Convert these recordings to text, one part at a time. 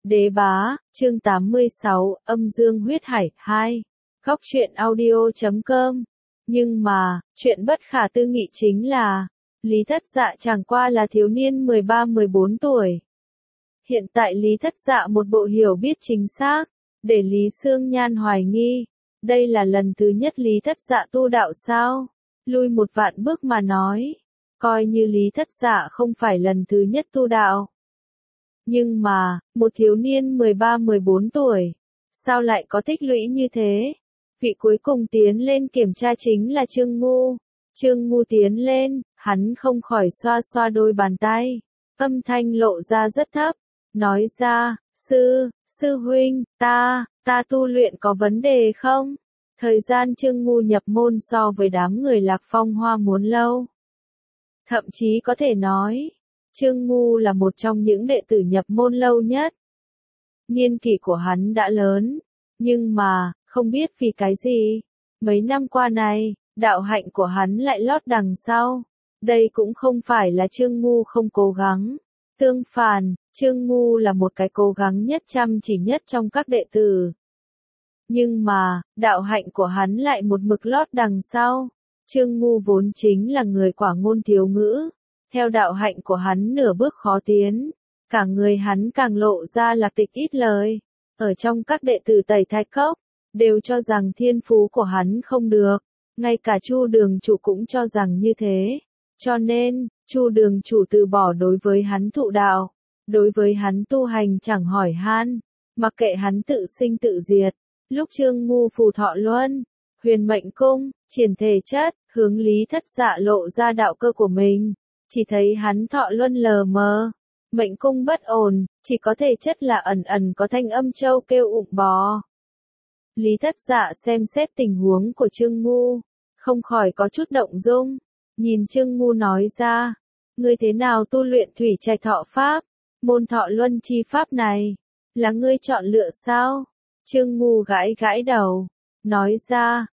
Đế bá, chương 86, âm dương huyết hải 2. Góc truyện audio.com. Nhưng mà, chuyện bất khả tư nghị chính là, Lý Thất Dạ chẳng qua là thiếu niên 13-14 tuổi. Hiện tại Lý Thất Dạ một bộ hiểu biết chính xác, để Lý Sương Nhan hoài nghi. Đây là lần thứ nhất Lý Thất Dạ tu đạo sao? Lui một vạn bước mà nói, coi như Lý Thất Dạ không phải lần thứ nhất tu đạo. Nhưng mà, một thiếu niên 13-14 tuổi, sao lại có tích lũy như thế? Vị cuối cùng tiến lên kiểm tra chính là Trương Ngu. Trương Ngu tiến lên, hắn không khỏi xoa xoa đôi bàn tay, âm thanh lộ ra rất thấp, nói ra, sư huynh, ta tu luyện có vấn đề không? Thời gian Trương Ngu nhập môn so với đám người Lạc Phong Hoa muốn lâu. Thậm chí có thể nói, Trương Ngu là một trong những đệ tử nhập môn lâu nhất. Niên kỷ của hắn đã lớn, nhưng mà, không biết vì cái gì, mấy năm qua này, đạo hạnh của hắn lại lót đằng sau. Đây cũng không phải là Trương Ngu không cố gắng. Tương phản, Trương Ngu là một cái cố gắng nhất chăm chỉ nhất trong các đệ tử. Nhưng mà, đạo hạnh của hắn lại một mực lót đằng sau. Trương Ngu vốn chính là người quả ngôn thiếu ngữ. Theo đạo hạnh của hắn nửa bước khó tiến, cả người hắn càng lộ ra lạc tịch ít lời. Ở trong các đệ tử Tẩy Thạch Cốc, đều cho rằng thiên phú của hắn không được, ngay cả Chu Đường Chủ cũng cho rằng như thế. Cho nên, Chu Đường Chủ từ bỏ đối với hắn thụ đạo, đối với hắn tu hành chẳng hỏi han, mặc kệ hắn tự sinh tự diệt. Lúc Trương Ngu phù thọ luân, huyền mệnh cung, triển thể chất, hướng Lý Thất Dạ lộ ra đạo cơ của mình. Chỉ thấy hắn thọ luân lờ mờ, mệnh cung bất ổn, chỉ có thể chất là ẩn ẩn có thanh âm trâu kêu ụng bò. Lý Thất Dạ xem xét tình huống của Trương Ngu, không khỏi có chút động dung, nhìn Trương Ngu nói ra, ngươi thế nào tu luyện thủy trạch thọ pháp, môn thọ luân chi pháp này, là ngươi chọn lựa sao? Trương Ngu gãi gãi đầu, nói ra,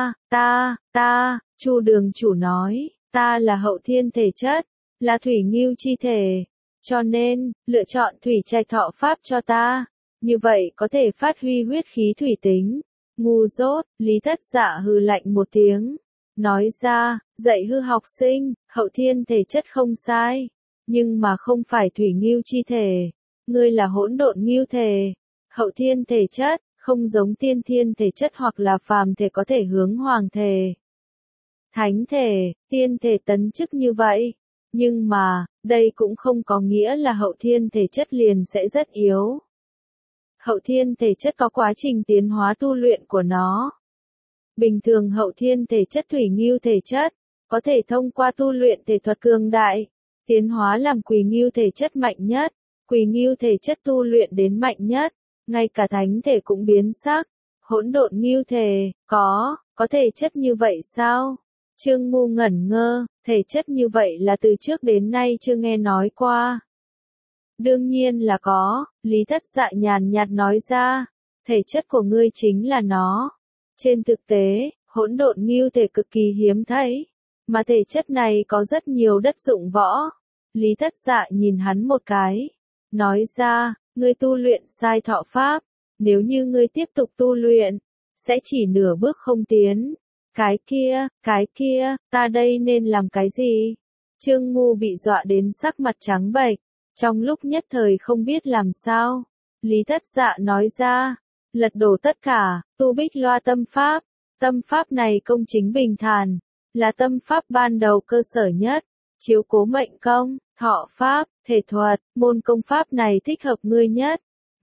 Chu Đường Chủ nói, ta là hậu thiên thể chất, là thủy ngưu chi thể, cho nên, lựa chọn thủy trạch thọ pháp cho ta, như vậy có thể phát huy huyết khí thủy tính. Ngu dốt, Lý Thất Dạ hừ lạnh một tiếng, nói ra, dạy hư học sinh, hậu thiên thể chất không sai, nhưng mà không phải thủy ngưu chi thể, ngươi là hỗn độn ngưu thể, hậu thiên thể chất, không giống tiên thiên thể chất hoặc là phàm thể có thể hướng hoàng thể, thánh thể, tiên thể tấn chức như vậy. Nhưng mà, đây cũng không có nghĩa là hậu thiên thể chất liền sẽ rất yếu. Hậu thiên thể chất có quá trình tiến hóa tu luyện của nó. Bình thường hậu thiên thể chất thủy ngưu thể chất, có thể thông qua tu luyện thể thuật cường đại, tiến hóa làm quỳ ngưu thể chất mạnh nhất, quỳ ngưu thể chất tu luyện đến mạnh nhất, ngay cả thánh thể cũng biến sắc. Hỗn độn ngưu thể, có thể chất như vậy sao? Trương Ngu ngẩn ngơ, thể chất như vậy là từ trước đến nay chưa nghe nói qua. Đương nhiên là có, Lý Thất Dạ nhàn nhạt nói ra, thể chất của ngươi chính là nó. Trên thực tế, hỗn độn ngưu thể cực kỳ hiếm thấy, mà thể chất này có rất nhiều đất dụng võ. Lý Thất Dạ nhìn hắn một cái, nói ra, ngươi tu luyện sai thọ pháp, nếu như ngươi tiếp tục tu luyện, sẽ chỉ nửa bước không tiến. Cái kia, ta đây nên làm cái gì? Trương Ngu bị dọa đến sắc mặt trắng bệch, trong lúc nhất thời không biết làm sao. Lý Thất Dạ nói ra, lật đổ tất cả, tu Bích Loa tâm pháp này công chính bình thản, là tâm pháp ban đầu cơ sở nhất, chiếu cố mệnh công, thọ pháp, thể thuật, môn công pháp này thích hợp ngươi nhất.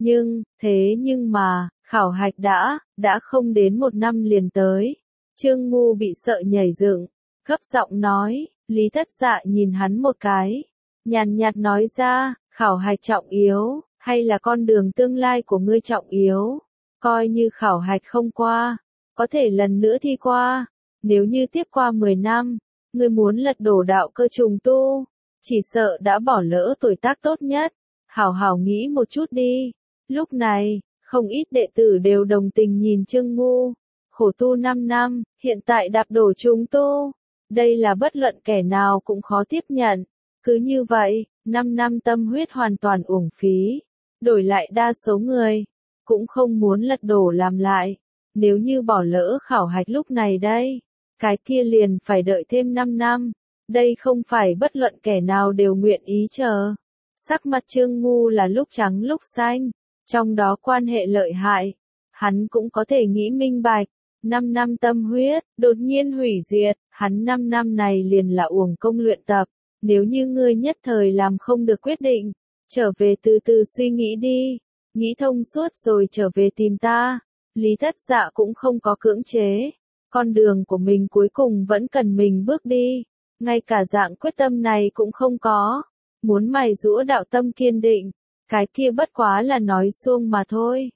Nhưng mà, khảo hạch đã không đến 1 năm liền tới. Trương Ngu bị sợ nhảy dựng, gấp giọng nói, Lý Thất Dạ nhìn hắn một cái, nhàn nhạt nói ra, khảo hạch trọng yếu, hay là con đường tương lai của ngươi trọng yếu? Coi như khảo hạch không qua, có thể lần nữa thi qua, nếu như tiếp qua 10 năm, ngươi muốn lật đổ đạo cơ trùng tu, chỉ sợ đã bỏ lỡ tuổi tác tốt nhất, hảo hảo nghĩ một chút đi. Lúc này, không ít đệ tử đều đồng tình nhìn Trương Ngu. Khổ tu 5 năm, hiện tại đạp đổ trùng tu. Đây là bất luận kẻ nào cũng khó tiếp nhận. Cứ như vậy, 5 năm tâm huyết hoàn toàn uổng phí. đổi lại đa số người, cũng không muốn lật đổ làm lại. Nếu như bỏ lỡ khảo hạch lúc này đây, cái kia liền phải đợi thêm 5 năm. Đây không phải bất luận kẻ nào đều nguyện ý chờ. Sắc mặt Trương Ngu là lúc trắng lúc xanh, trong đó quan hệ lợi hại. Hắn cũng có thể nghĩ minh bạch, 5 năm tâm huyết, đột nhiên hủy diệt, hắn 5 năm này liền là uổng công luyện tập. Nếu như ngươi nhất thời làm không được quyết định, trở về từ từ suy nghĩ đi, nghĩ thông suốt rồi trở về tìm ta. Lý Thất Dạ cũng không có cưỡng chế, con đường của mình cuối cùng vẫn cần mình bước đi, ngay cả dạng quyết tâm này cũng không có, muốn mày giũa đạo tâm kiên định, cái kia bất quá là nói suông mà thôi.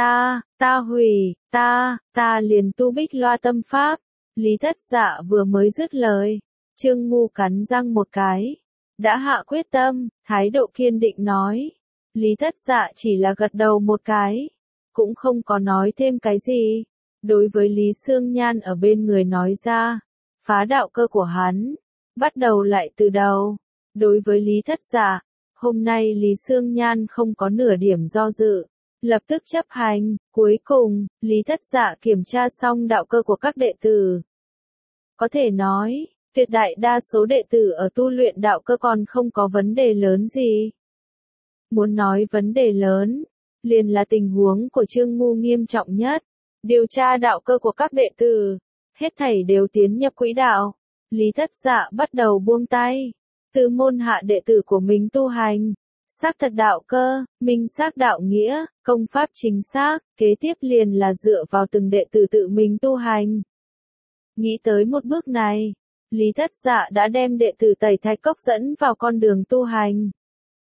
Ta liền tu Bích Loa tâm pháp. Lý Thất Dạ vừa mới dứt lời, Trương Ngu cắn răng một cái, đã hạ quyết tâm, thái độ kiên định nói. Lý Thất Dạ chỉ là gật đầu một cái, cũng không có nói thêm cái gì. Đối với Lý Xương Nhan ở bên người nói ra, phá đạo cơ của hắn, bắt đầu lại từ đầu. Đối với Lý Thất Dạ, hôm nay Lý Xương Nhan không có nửa điểm do dự, lập tức chấp hành. Cuối cùng, Lý Thất Dạ kiểm tra xong đạo cơ của các đệ tử. Có thể nói, tuyệt đại đa số đệ tử ở tu luyện đạo cơ còn không có vấn đề lớn gì. Muốn nói vấn đề lớn, liền là tình huống của Trương Ngu nghiêm trọng nhất. Điều tra đạo cơ của các đệ tử, hết thảy đều tiến nhập quỹ đạo. Lý Thất Dạ bắt đầu buông tay, từ môn hạ đệ tử của mình tu hành, xác thật đạo cơ, minh xác đạo nghĩa, công pháp chính xác, kế tiếp liền là dựa vào từng đệ tử tự mình tu hành. Nghĩ tới một bước này, Lý Thất Dạ đã đem đệ tử Tẩy Thạch Cốc dẫn vào con đường tu hành.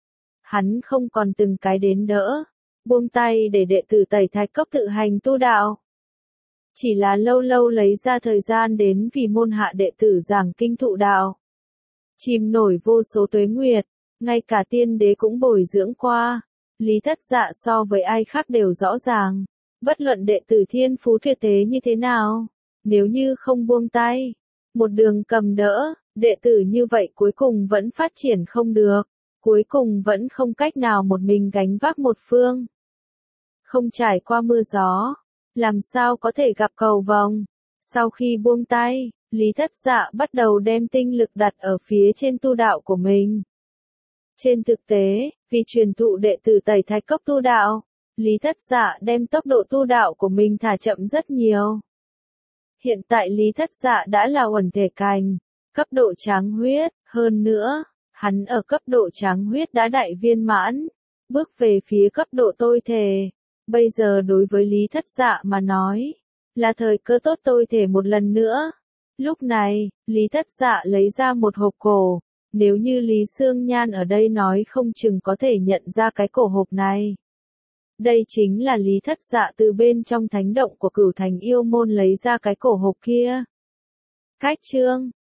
Hắn không còn từng cái đến đỡ, buông tay để đệ tử Tẩy Thạch Cốc tự hành tu đạo. Chỉ là lâu lâu lấy ra thời gian đến vì môn hạ đệ tử giảng kinh thụ đạo. Chìm nổi vô số tuế nguyệt, ngay cả tiên đế cũng bồi dưỡng qua. Lý Thất Dạ so với ai khác đều rõ ràng, bất luận đệ tử thiên phú tuyệt thế như thế nào, nếu như không buông tay, một đường cầm đỡ, đệ tử như vậy cuối cùng vẫn phát triển không được, cuối cùng vẫn không cách nào một mình gánh vác một phương. Không trải qua mưa gió, làm sao có thể gặp cầu vồng. Sau khi buông tay, Lý Thất Dạ bắt đầu đem tinh lực đặt ở phía trên tu đạo của mình. Trên thực tế, vì truyền thụ đệ tử Tẩy Thạch Cốc tu đạo, Lý Thất Dạ đem tốc độ tu đạo của mình thả chậm rất nhiều. Hiện tại Lý Thất Dạ đã là uẩn thể cành, cấp độ tráng huyết, hơn nữa, hắn ở cấp độ tráng huyết đã đại viên mãn, bước về phía cấp độ tôi thể. Bây giờ đối với Lý Thất Dạ mà nói, là thời cơ tốt tôi thể một lần nữa. Lúc này, Lý Thất Dạ lấy ra một hộp cổ, nếu như Lý Xương Nhan ở đây nói không chừng có thể nhận ra cái cổ hộp này. Đây chính là Lý Thất Dạ từ bên trong thánh động của Cửu Thành Yêu Môn lấy ra cái cổ hộp kia. Cách chương